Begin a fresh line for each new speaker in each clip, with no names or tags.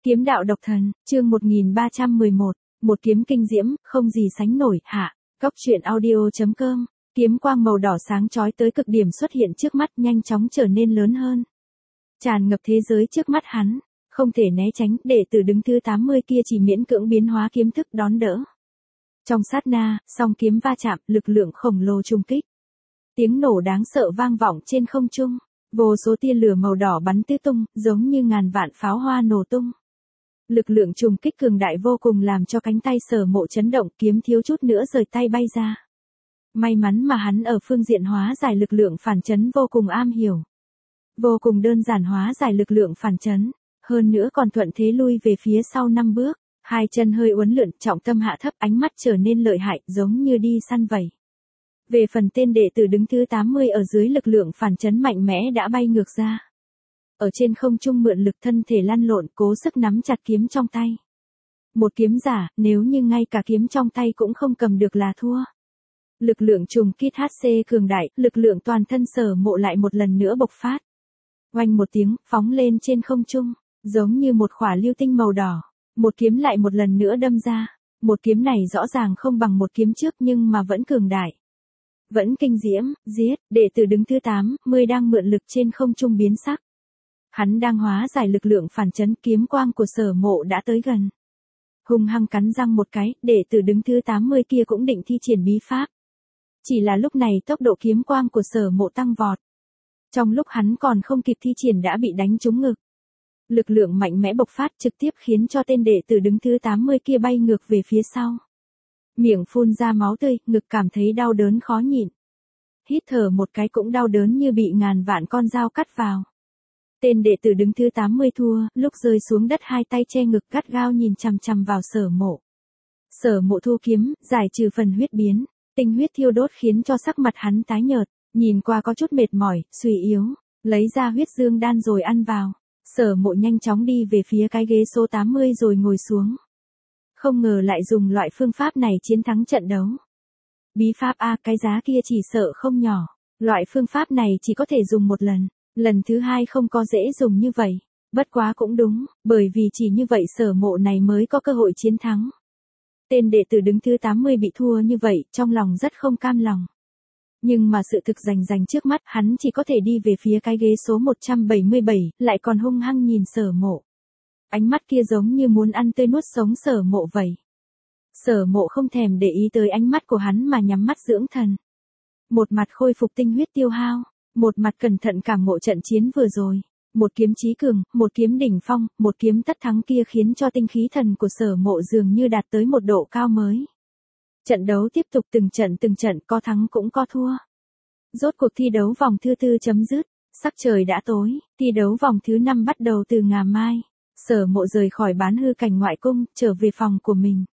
Kiếm đạo độc thần, chương 1311, một kiếm kinh diễm, không gì sánh nổi, hạ. Góc truyện audio.com, kiếm quang màu đỏ sáng chói tới cực điểm xuất hiện trước mắt, nhanh chóng trở nên lớn hơn. Tràn ngập thế giới trước mắt hắn, không thể né tránh, đệ tử đứng thứ 80 kia chỉ miễn cưỡng biến hóa kiếm thức đón đỡ. Trong sát na, song kiếm va chạm, lực lượng khổng lồ trùng kích. Tiếng nổ đáng sợ vang vọng trên không trung, vô số tia lửa màu đỏ bắn tứ tung, giống như ngàn vạn pháo hoa nổ tung. Lực lượng trùng kích cường đại vô cùng làm cho cánh tay Sở Mộ chấn động, kiếm thiếu chút nữa rời tay bay ra. May mắn mà hắn ở phương diện hóa giải lực lượng phản chấn vô cùng am hiểu. Vô cùng đơn giản hóa giải lực lượng phản chấn, hơn nữa còn thuận thế lui về phía sau 5 bước, hai chân hơi uốn lượn, trọng tâm hạ thấp, ánh mắt trở nên lợi hại, giống như đi săn vậy. Về phần tên đệ tử đứng thứ 80 ở dưới lực lượng phản chấn mạnh mẽ đã bay ngược ra. Ở trên không trung mượn lực thân thể lăn lộn, cố sức nắm chặt kiếm trong tay. Một kiếm giả, nếu như ngay cả kiếm trong tay cũng không cầm được là thua. Lực lượng trùng kích HC cường đại, lực lượng toàn thân Sở Mộ lại một lần nữa bộc phát. Oanh một tiếng, phóng lên trên không trung, giống như một khỏa lưu tinh màu đỏ. Một kiếm lại một lần nữa đâm ra. Một kiếm này rõ ràng không bằng một kiếm trước nhưng mà vẫn cường đại. Vẫn kinh diễm, giết, đệ tử đứng thứ 80 đang mượn lực trên không trung biến sắc. Hắn đang hóa giải lực lượng phản chấn, kiếm quang của Sở Mộ đã tới gần. Hung hăng cắn răng một cái, đệ tử đứng thứ 80 kia cũng định thi triển bí pháp. Chỉ là lúc này tốc độ kiếm quang của Sở Mộ tăng vọt. Trong lúc hắn còn không kịp thi triển đã bị đánh trúng ngực. Lực lượng mạnh mẽ bộc phát trực tiếp khiến cho tên đệ tử đứng thứ 80 kia bay ngược về phía sau. Miệng phun ra máu tươi, ngực cảm thấy đau đớn khó nhịn. Hít thở một cái cũng đau đớn như bị ngàn vạn con dao cắt vào. Tên đệ tử đứng thứ 80 thua, lúc rơi xuống đất hai tay che ngực gắt gao nhìn chằm chằm vào Sở Mộ. Sở Mộ thu kiếm, giải trừ phần huyết biến, tinh huyết thiêu đốt khiến cho sắc mặt hắn tái nhợt, nhìn qua có chút mệt mỏi, suy yếu, lấy ra huyết dương đan rồi ăn vào. Sở Mộ nhanh chóng đi về phía cái ghế số 80 rồi ngồi xuống. Không ngờ lại dùng loại phương pháp này chiến thắng trận đấu. Bí pháp a, cái giá kia chỉ sợ không nhỏ. Loại phương pháp này chỉ có thể dùng một lần. Lần thứ hai không có dễ dùng như vậy. Bất quá cũng đúng, bởi vì chỉ như vậy Sở Mộ này mới có cơ hội chiến thắng. Tên đệ tử đứng thứ 80 bị thua như vậy, trong lòng rất không cam lòng. Nhưng mà sự thực rành trước mắt, hắn chỉ có thể đi về phía cái ghế số 177, lại còn hung hăng nhìn Sở Mộ. Ánh mắt kia giống như muốn ăn tươi nuốt sống Sở Mộ vậy. Sở Mộ không thèm để ý tới ánh mắt của hắn mà nhắm mắt dưỡng thần. Một mặt khôi phục tinh huyết tiêu hao, một mặt cẩn thận cảm ngộ trận chiến vừa rồi. Một kiếm chí cường, một kiếm đỉnh phong, một kiếm tất thắng kia khiến cho tinh khí thần của Sở Mộ dường như đạt tới một độ cao mới. Trận đấu tiếp tục từng trận, có thắng cũng có thua. Rốt cuộc thi đấu vòng thứ 4 chấm dứt, sắc trời đã tối, thi đấu vòng thứ 5 bắt đầu từ ngày mai. Sở Mộ rời khỏi Bán Hư Cảnh ngoại cung, trở về phòng của mình.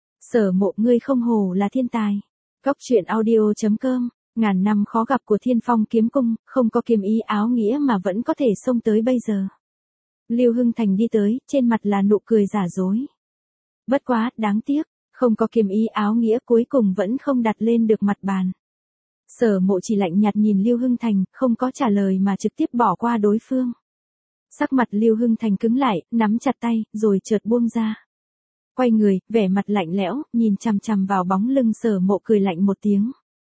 Sở Mộ, ngươi không hổ là thiên tài. Góc truyện audio.com, ngàn năm khó gặp của Thiên Phong kiếm cung, không có kiếm ý áo nghĩa mà vẫn có thể xông tới bây giờ. Lưu Hưng Thành đi tới, trên mặt là nụ cười giả dối. Bất quá, đáng tiếc, không có kiếm ý áo nghĩa cuối cùng vẫn không đặt lên được mặt bàn. Sở Mộ chỉ lạnh nhạt nhìn Lưu Hưng Thành, không có trả lời mà trực tiếp bỏ qua đối phương. Sắc mặt Lưu Hưng Thành cứng lại, nắm chặt tay, rồi chợt buông ra. Quay người, vẻ mặt lạnh lẽo, nhìn chằm chằm vào bóng lưng Sở Mộ cười lạnh một tiếng.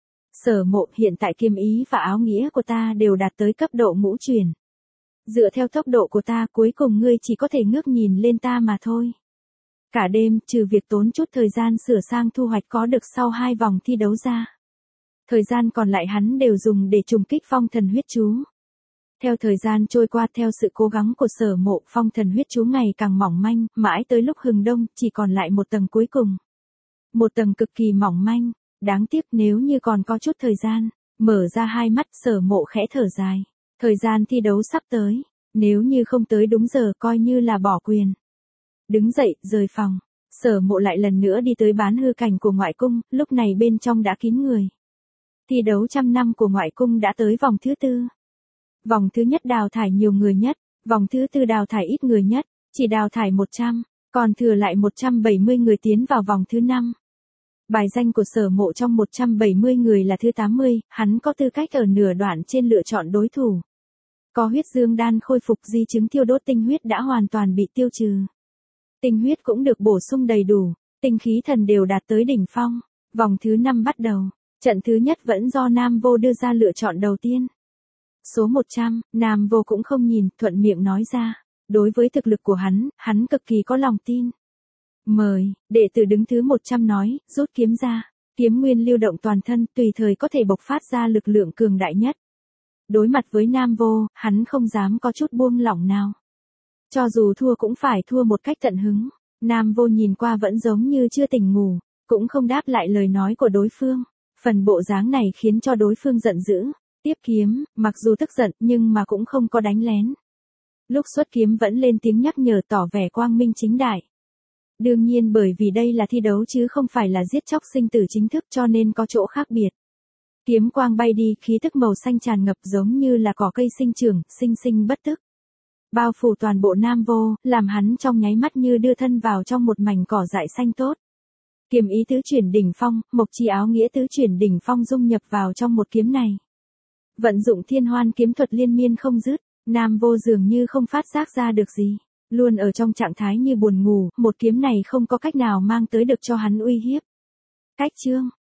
Sở Mộ, hiện tại kiếm ý và áo nghĩa của ta đều đạt tới cấp độ ngũ truyền. Dựa theo tốc độ của ta, cuối cùng ngươi chỉ có thể ngước nhìn lên ta mà thôi. Cả đêm, trừ việc tốn chút thời gian sửa sang thu hoạch có được sau 2 vòng thi đấu ra. Thời gian còn lại hắn đều dùng để trùng kích phong thần huyết chú. Theo thời gian trôi qua, theo sự cố gắng của Sở Mộ, phong thần huyết chú ngày càng mỏng manh, mãi tới lúc hừng đông, chỉ còn lại một tầng cuối cùng. Một tầng cực kỳ mỏng manh, đáng tiếc nếu như còn có chút thời gian. Mở ra hai mắt, Sở Mộ khẽ thở dài. Thời gian thi đấu sắp tới, nếu như không tới đúng giờ coi như là bỏ quyền. Đứng dậy, rời phòng, Sở Mộ lại lần nữa đi tới Bán Hư Cảnh của ngoại cung, lúc này bên trong đã kín người. Thi đấu 100 năm của ngoại cung đã tới vòng thứ 4. Vòng thứ nhất đào thải nhiều người nhất, vòng thứ 4 đào thải ít người nhất, chỉ đào thải 100, còn thừa lại 170 người tiến vào vòng thứ 5. Bài danh của Sở Mộ trong 170 người là thứ 80, hắn có tư cách ở nửa đoạn trên lựa chọn đối thủ. Có huyết dương đan khôi phục, di chứng thiêu đốt tinh huyết đã hoàn toàn bị tiêu trừ. tinh huyết cũng được bổ sung đầy đủ, tinh khí thần đều đạt tới đỉnh phong. Vòng thứ 5 bắt đầu, trận thứ nhất vẫn do Nam Vô đưa ra lựa chọn đầu tiên. Số 100, Nam Vô cũng không nhìn, thuận miệng nói ra. Đối với thực lực của hắn cực kỳ có lòng tin. Mời, đệ tử đứng thứ 100 nói, rút kiếm ra. Kiếm nguyên lưu động toàn thân, tùy thời có thể bộc phát ra lực lượng cường đại nhất. Đối mặt với Nam Vô, hắn không dám có chút buông lỏng nào. Cho dù thua cũng phải thua một cách tận hứng. Nam Vô nhìn qua vẫn giống như chưa tỉnh ngủ, cũng không đáp lại lời nói của đối phương. Phần bộ dáng này khiến cho đối phương giận dữ. Tiếp kiếm, mặc dù tức giận nhưng mà cũng không có đánh lén. Lúc xuất kiếm vẫn lên tiếng nhắc nhở tỏ vẻ quang minh chính đại. Đương nhiên bởi vì đây là thi đấu chứ không phải là giết chóc sinh tử chính thức cho nên có chỗ khác biệt. Kiếm quang bay đi, khí tức màu xanh tràn ngập giống như là cỏ cây sinh trưởng, sinh sinh bất tức. Bao phủ toàn bộ Nam Vô, làm hắn trong nháy mắt như đưa thân vào trong một mảnh cỏ dại xanh tốt. Kiếm ý tứ chuyển đỉnh phong, mộc chi áo nghĩa tứ chuyển đỉnh phong dung nhập vào trong một kiếm này. Vận dụng thiên hoan kiếm thuật liên miên không dứt, Nam Vô dường như không phát giác ra được gì. Luôn ở trong trạng thái như buồn ngủ, một kiếm này không có cách nào mang tới được cho hắn uy hiếp. Cách chương